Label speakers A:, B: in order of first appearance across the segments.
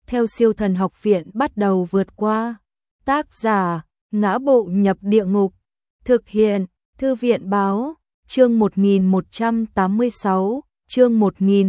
A: theo Siêu Thần Học Viện bắt đầu vượt qua. Tác giả: Ngã Bộ Nhập Địa Ngục. Thực hiện: Thư viện báo. Chương 1186, chương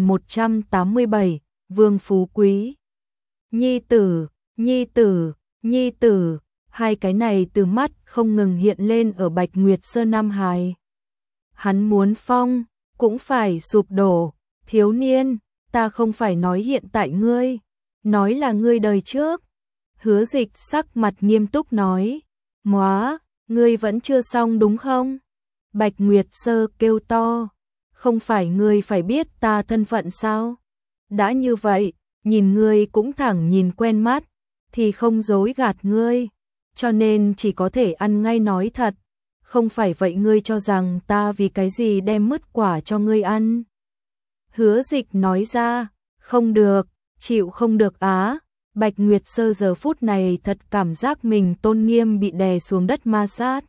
A: 1187, Vương Phú Quý. Nhi tử, nhi tử, nhi tử, hai cái này từ mắt không ngừng hiện lên ở Bạch Nguyệt Sơn Nam Hải. Hắn muốn phong, cũng phải sụp đổ. Thiếu niên, ta không phải nói hiện tại ngươi, nói là ngươi đời trước. Hứa Dịch sắc mặt nghiêm túc nói. Móa, ngươi vẫn chưa xong đúng không? Bạch Nguyệt Sơ kêu to. Không phải ngươi phải biết ta thân phận sao? Đã như vậy, nhìn ngươi cũng thẳng nhìn quen mắt, thì không dối gạt ngươi, cho nên chỉ có thể ăn ngay nói thật. Không phải vậy ngươi cho rằng ta vì cái gì đem mứt quả cho ngươi ăn? Hứa Dịch nói ra. Không được, chịu không được á. Bạch Nguyệt Sơ giờ phút này thật cảm giác mình tôn nghiêm bị đè xuống đất ma sát.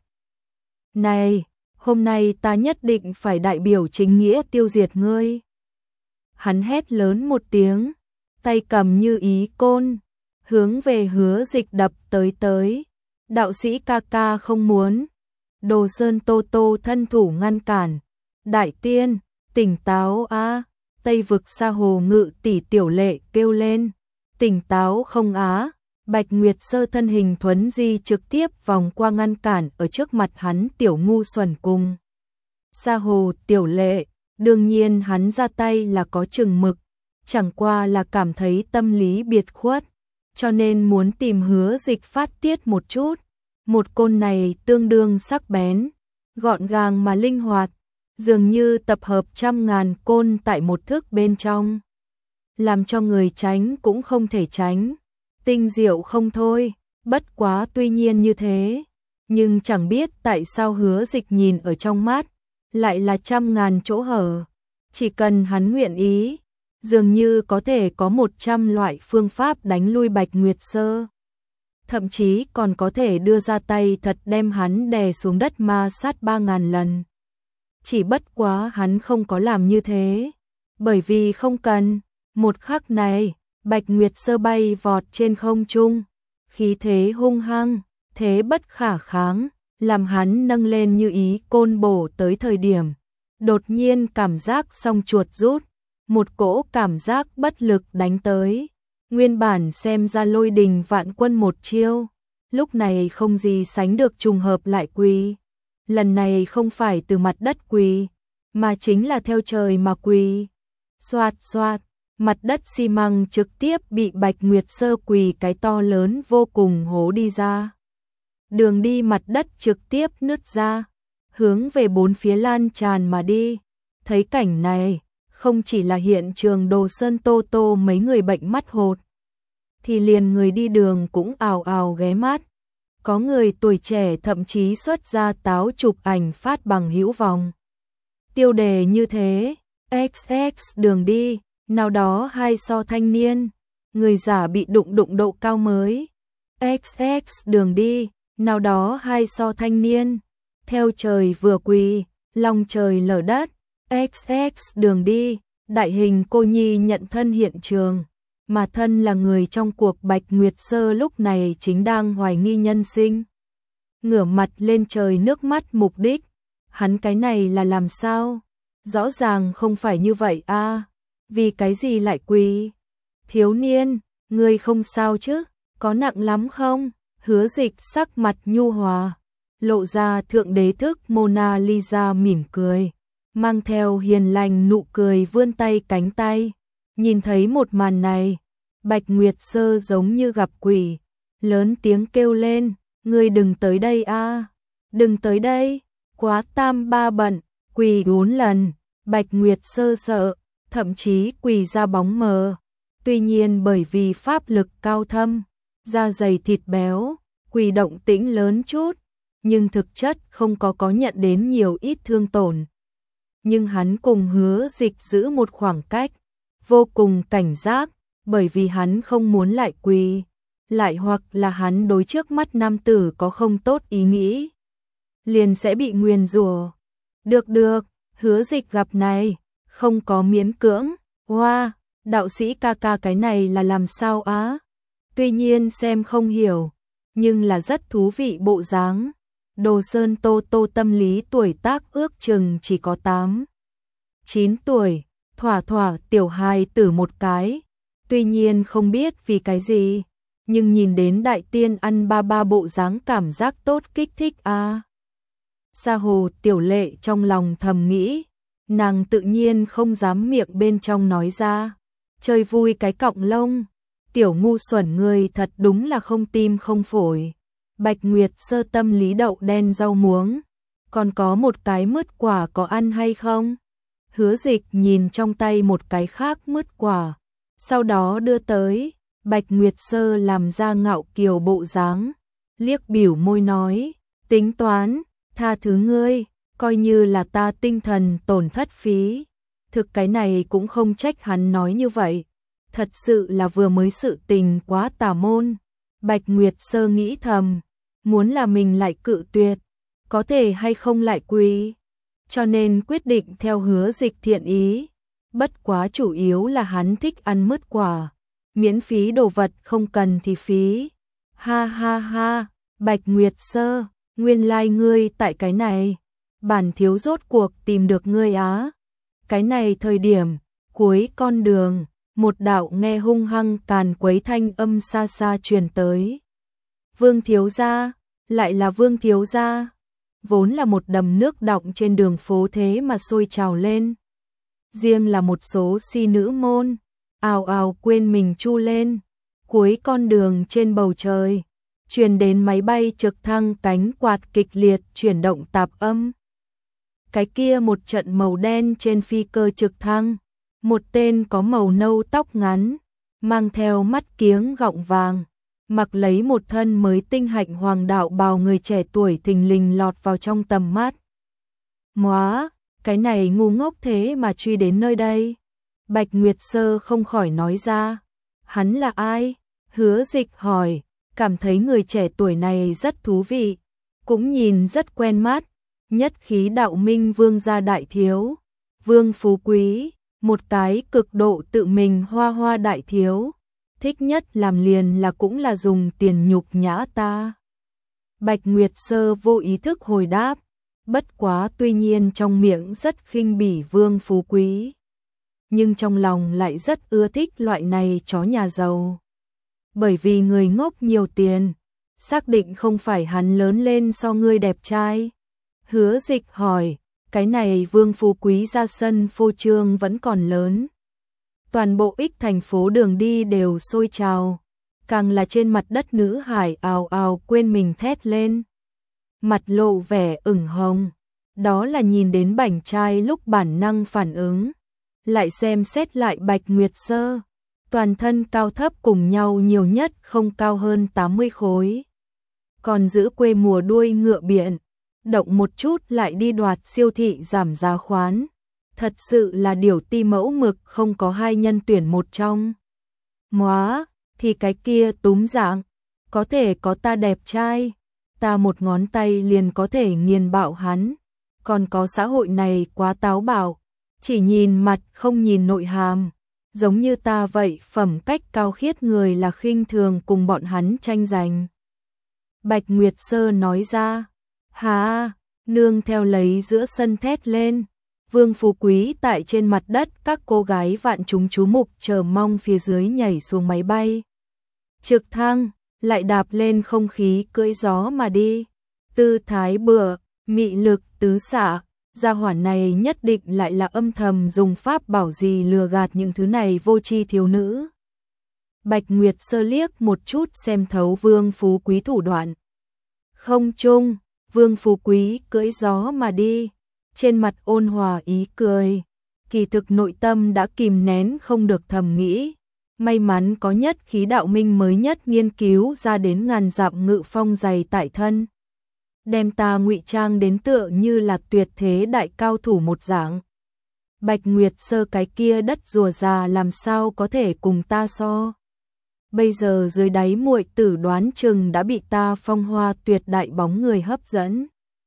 A: Này, hôm nay ta nhất định phải đại biểu chính nghĩa tiêu diệt ngươi. Hắn hét lớn một tiếng, tay cầm như ý côn, hướng về Hứa Dịch đập tới. Đạo sĩ ca ca không muốn. Đồ Sơn Tô Tô thân thủ ngăn cản. Đại tiên, tỉnh táo á. Tây vực Sa Hồ Ngự tỷ Tiểu Lệ kêu lên. Tỉnh táo không á. Bạch Nguyệt Sơ thân hình thuấn di trực tiếp vòng qua ngăn cản ở trước mặt hắn Tiểu Ngu Xuẩn cùng Sa Hồ Tiểu Lệ. Đương nhiên hắn ra tay là có chừng mực, chẳng qua là cảm thấy tâm lý biệt khuất, cho nên muốn tìm Hứa Dịch phát tiết một chút. Một côn này tương đương sắc bén, gọn gàng mà linh hoạt, dường như tập hợp trăm ngàn côn tại một thước bên trong, làm cho người tránh cũng không thể tránh. Tinh diệu không thôi, bất quá tuy nhiên như thế, nhưng chẳng biết tại sao Hứa Dịch nhìn ở trong mắt, lại là trăm ngàn chỗ hở. Chỉ cần hắn nguyện ý, dường như có thể có 100 loại phương pháp đánh lui Bạch Nguyệt Sơ. Thậm chí còn có thể đưa ra tay thật đem hắn đè xuống đất ma sát 3000 lần. Chỉ bất quá hắn không có làm như thế, bởi vì không cần. Một khắc này, Bạch Nguyệt Sơ bay vọt trên không trung, khí thế hung hăng, thế bất khả kháng, làm hắn nâng lên như ý côn bổ tới thời điểm. Đột nhiên cảm giác song chuột rút, một cỗ cảm giác bất lực đánh tới. Nguyên bản xem ra Lôi Đình Vạn Quân một chiêu, lúc này không gì sánh được trùng hợp lại quỳ. Lần này không phải từ mặt đất quỳ, mà chính là theo trời mà quỳ. Xoạt xoạt, mặt đất xi măng trực tiếp bị Bạch Nguyệt Sơ quỳ cái to lớn vô cùng hố đi ra. Đường đi mặt đất trực tiếp nứt ra, hướng về bốn phía lan tràn mà đi. Thấy cảnh này, không chỉ là hiện trường Đồ Sơn Tô Tô mấy người bệnh mắt hột, thì liền người đi đường cũng ào ào ghé mắt. Có người tuổi trẻ thậm chí xuất ra táo chụp ảnh phát bằng hữu vọng. Tiêu đề như thế, XX đường đi, nào đó hai so thanh niên, người giả bị đụng độ cao mới. XX đường đi, nào đó hai so thanh niên, theo trời vừa quỳ, lòng trời lở đất. XX đường đi, đại hình cô nhi nhận thân hiện trường, mà thân là người trong cuộc Bạch Nguyệt Sơ lúc này chính đang hoài nghi nhân sinh. Ngửa mặt lên trời nước mắt mục đích, hắn cái này là làm sao? Rõ ràng không phải như vậy a, vì cái gì lại quỳ? Thiếu niên, ngươi không sao chứ? Có nặng lắm không? Hứa Dịch sắc mặt nhu hòa, lộ ra thượng đế thức Mona Lisa mỉm cười, mang theo hiền lành nụ cười vươn tay cánh tay. Nhìn thấy một màn này, Bạch Nguyệt Sơ giống như gặp quỷ, lớn tiếng kêu lên, ngươi đừng tới đây a, đừng tới đây, quá tam ba bận, quỳ 4 lần. Bạch Nguyệt Sơ sợ, thậm chí quỳ ra bóng mờ. Tuy nhiên bởi vì pháp lực cao thâm, da dày thịt béo, quỳ động tĩnh lớn chút, nhưng thực chất không có nhận đến nhiều ít thương tổn. Nhưng hắn cùng Hứa Dịch giữ một khoảng cách, vô cùng cảnh giác, bởi vì hắn không muốn lại quỳ, lại hoặc là hắn đối trước mắt nam tử có không tốt ý nghĩ, liền sẽ bị nguyền rủa. Được, Hứa Dịch gặp này, không có miễn cưỡng, hoa, Đạo sĩ ca ca cái này là làm sao á? Tuy nhiên xem không hiểu, nhưng là rất thú vị bộ dáng. Đồ Sơn Tô Tô tâm lý tuổi tác ước chừng chỉ có 8, 9 tuổi, thỏa thỏa tiểu hài tử một cái. Tuy nhiên không biết vì cái gì, nhưng nhìn đến đại tiên ăn ba ba bộ dáng cảm giác tốt kích thích a. Sa Hồ Tiểu Lệ trong lòng thầm nghĩ, nàng tự nhiên không dám miệng bên trong nói ra. Chơi vui cái cọng lông, tiểu ngu xuẩn người thật đúng là không tim không phổi. Bạch Nguyệt Sơ tâm lý đậu đen rau muống, còn có một cái mứt quả có ăn hay không? Hứa Dịch nhìn trong tay một cái khác mứt quả, sau đó đưa tới. Bạch Nguyệt Sơ làm ra ngạo kiều bộ dáng, liếc biểu môi nói, tính toán, tha thứ ngươi, coi như là ta tinh thần tổn thất phí. Thực cái này cũng không trách hắn nói như vậy, thật sự là vừa mới sự tình quá tà môn. Bạch Nguyệt Sơ nghĩ thầm, muốn là mình lại cự tuyệt, có thể hay không lại quý, cho nên quyết định theo Hứa Dịch thiện ý. Bất quá chủ yếu là hắn thích ăn mứt quả, miễn phí đồ vật không cần thì phí. Ha ha ha, Bạch Nguyệt Sơ, nguyên lai ngươi tại cái này, bản thiếu rốt cuộc tìm được ngươi á. Cái này thời điểm, cuối con đường, một đạo nghe hung hăng càn quấy thanh âm xa xa truyền tới. Vương thiếu gia, lại là Vương thiếu gia. Vốn là một đầm nước đọng trên đường phố thế mà sôi trào lên. Riêng là một số si nữ môn, ào ào quên mình chu lên. Cuối con đường trên bầu trời, truyền đến máy bay trực thăng cánh quạt kịch liệt chuyển động tạp âm. Cái kia một trận màu đen trên phi cơ trực thăng, một tên có màu nâu tóc ngắn, mang theo mắt kiếng gọng vàng, mặc lấy một thân mới tinh hạnh hoàng đạo bào người trẻ tuổi thình lình lọt vào trong tầm mắt. Móa, cái này ngu ngốc thế mà truy đến nơi đây. Bạch Nguyệt Sơ không khỏi nói ra. Hắn là ai? Hứa Dịch hỏi, cảm thấy người trẻ tuổi này rất thú vị, cũng nhìn rất quen mắt. Nhất khí đạo minh vương gia đại thiếu, Vương Phú Quý, một cái cực độ tự mình hoa hoa đại thiếu, thích nhất làm liền là cũng là dùng tiền nhục nhã ta. Bạch Nguyệt Sơ vô ý thức hồi đáp, bất quá tuy nhiên trong miệng rất khinh bỉ Vương Phú Quý, nhưng trong lòng lại rất ưa thích loại này chó nhà giàu. Bởi vì người ngốc nhiều tiền, xác định không phải hắn lớn lên so ngươi đẹp trai. Hứa Dịch hỏi, cái này Vương Phú Quý ra sân phô trương vẫn còn lớn. Toàn bộ X thành phố đường đi đều sôi trào, càng là trên mặt đất nữ hải ào ào quên mình thét lên. Mặt lộ vẻ ửng hồng, đó là nhìn đến bảnh trai lúc bản năng phản ứng. Lại xem xét lại Bạch Nguyệt Sơ, toàn thân cao thấp cùng nhau nhiều nhất không cao hơn 80 khối. Còn giữ quê mùa đuôi ngựa biện, động một chút lại đi đoạt siêu thị giảm giá khoán. Thật sự là điều ti mẫu mực không có hai nhân tuyển một trong. Móa, thì cái kia túm dạng, có thể có ta đẹp trai, ta một ngón tay liền có thể nghiền bạo hắn. Còn có xã hội này quá táo bạo, chỉ nhìn mặt không nhìn nội hàm. Giống như ta vậy phẩm cách cao khiết người là khinh thường cùng bọn hắn tranh giành. Bạch Nguyệt Sơ nói ra, hà, nương theo lấy giữa sân thét lên. Vương Phú Quý tại trên mặt đất, các cô gái vạn chúng chú mục chờ mong phía dưới nhảy xuống máy bay. Trực thăng, lại đạp lên không khí cưỡi gió mà đi. Tư thái bừa, mị lực tứ xạ, gia hỏa này nhất định lại là âm thầm dùng pháp bảo gì lừa gạt những thứ này vô tri thiếu nữ. Bạch Nguyệt Sơ liếc một chút xem thấu Vương Phú Quý thủ đoạn. Không chung, Vương Phú Quý cưỡi gió mà đi, trên mặt ôn hòa ý cười, kỳ thực nội tâm đã kìm nén không được thầm nghĩ. May mắn có nhất khí đạo minh mới nhất nghiên cứu ra đến ngàn dặm ngự phong dày tại thân. Đem ta ngụy trang đến tựa như là tuyệt thế đại cao thủ một dạng. Bạch Nguyệt Sơ cái kia đất rùa già làm sao có thể cùng ta so. Bây giờ dưới đáy muội tử đoán chừng đã bị ta phong hoa tuyệt đại bóng người hấp dẫn.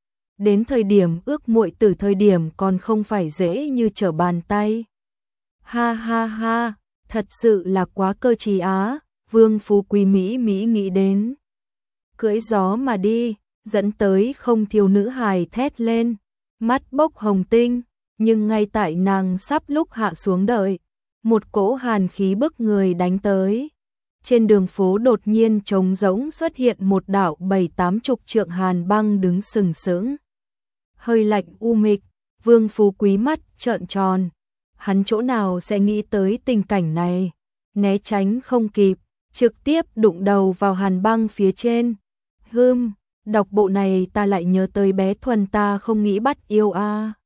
A: Đến thời điểm ước muội tử thời điểm còn không phải dễ như trở bàn tay. Ha ha ha, Thật sự là quá cơ trí á, Vương Phú Quý Mỹ nghĩ đến. Cưỡi gió mà đi, dẫn tới không thiếu nữ hài thét lên, mắt bốc hồng tinh, nhưng ngay tại nàng sắp lúc hạ xuống đợi, một cỗ hàn khí bức người đánh tới. Trên đường phố đột nhiên trống rỗng xuất hiện một đạo 7-80 trượng hàn băng đứng sừng sững. Hơi lạnh u mịch, Vương Phú Quý mắt trợn tròn. Hắn chỗ nào sẽ nghĩ tới tình cảnh này, né tránh không kịp, trực tiếp đụng đầu vào hàn băng phía trên. Đọc bộ này ta lại nhớ tới bé Thuần ta không nghĩ bắt yêu a.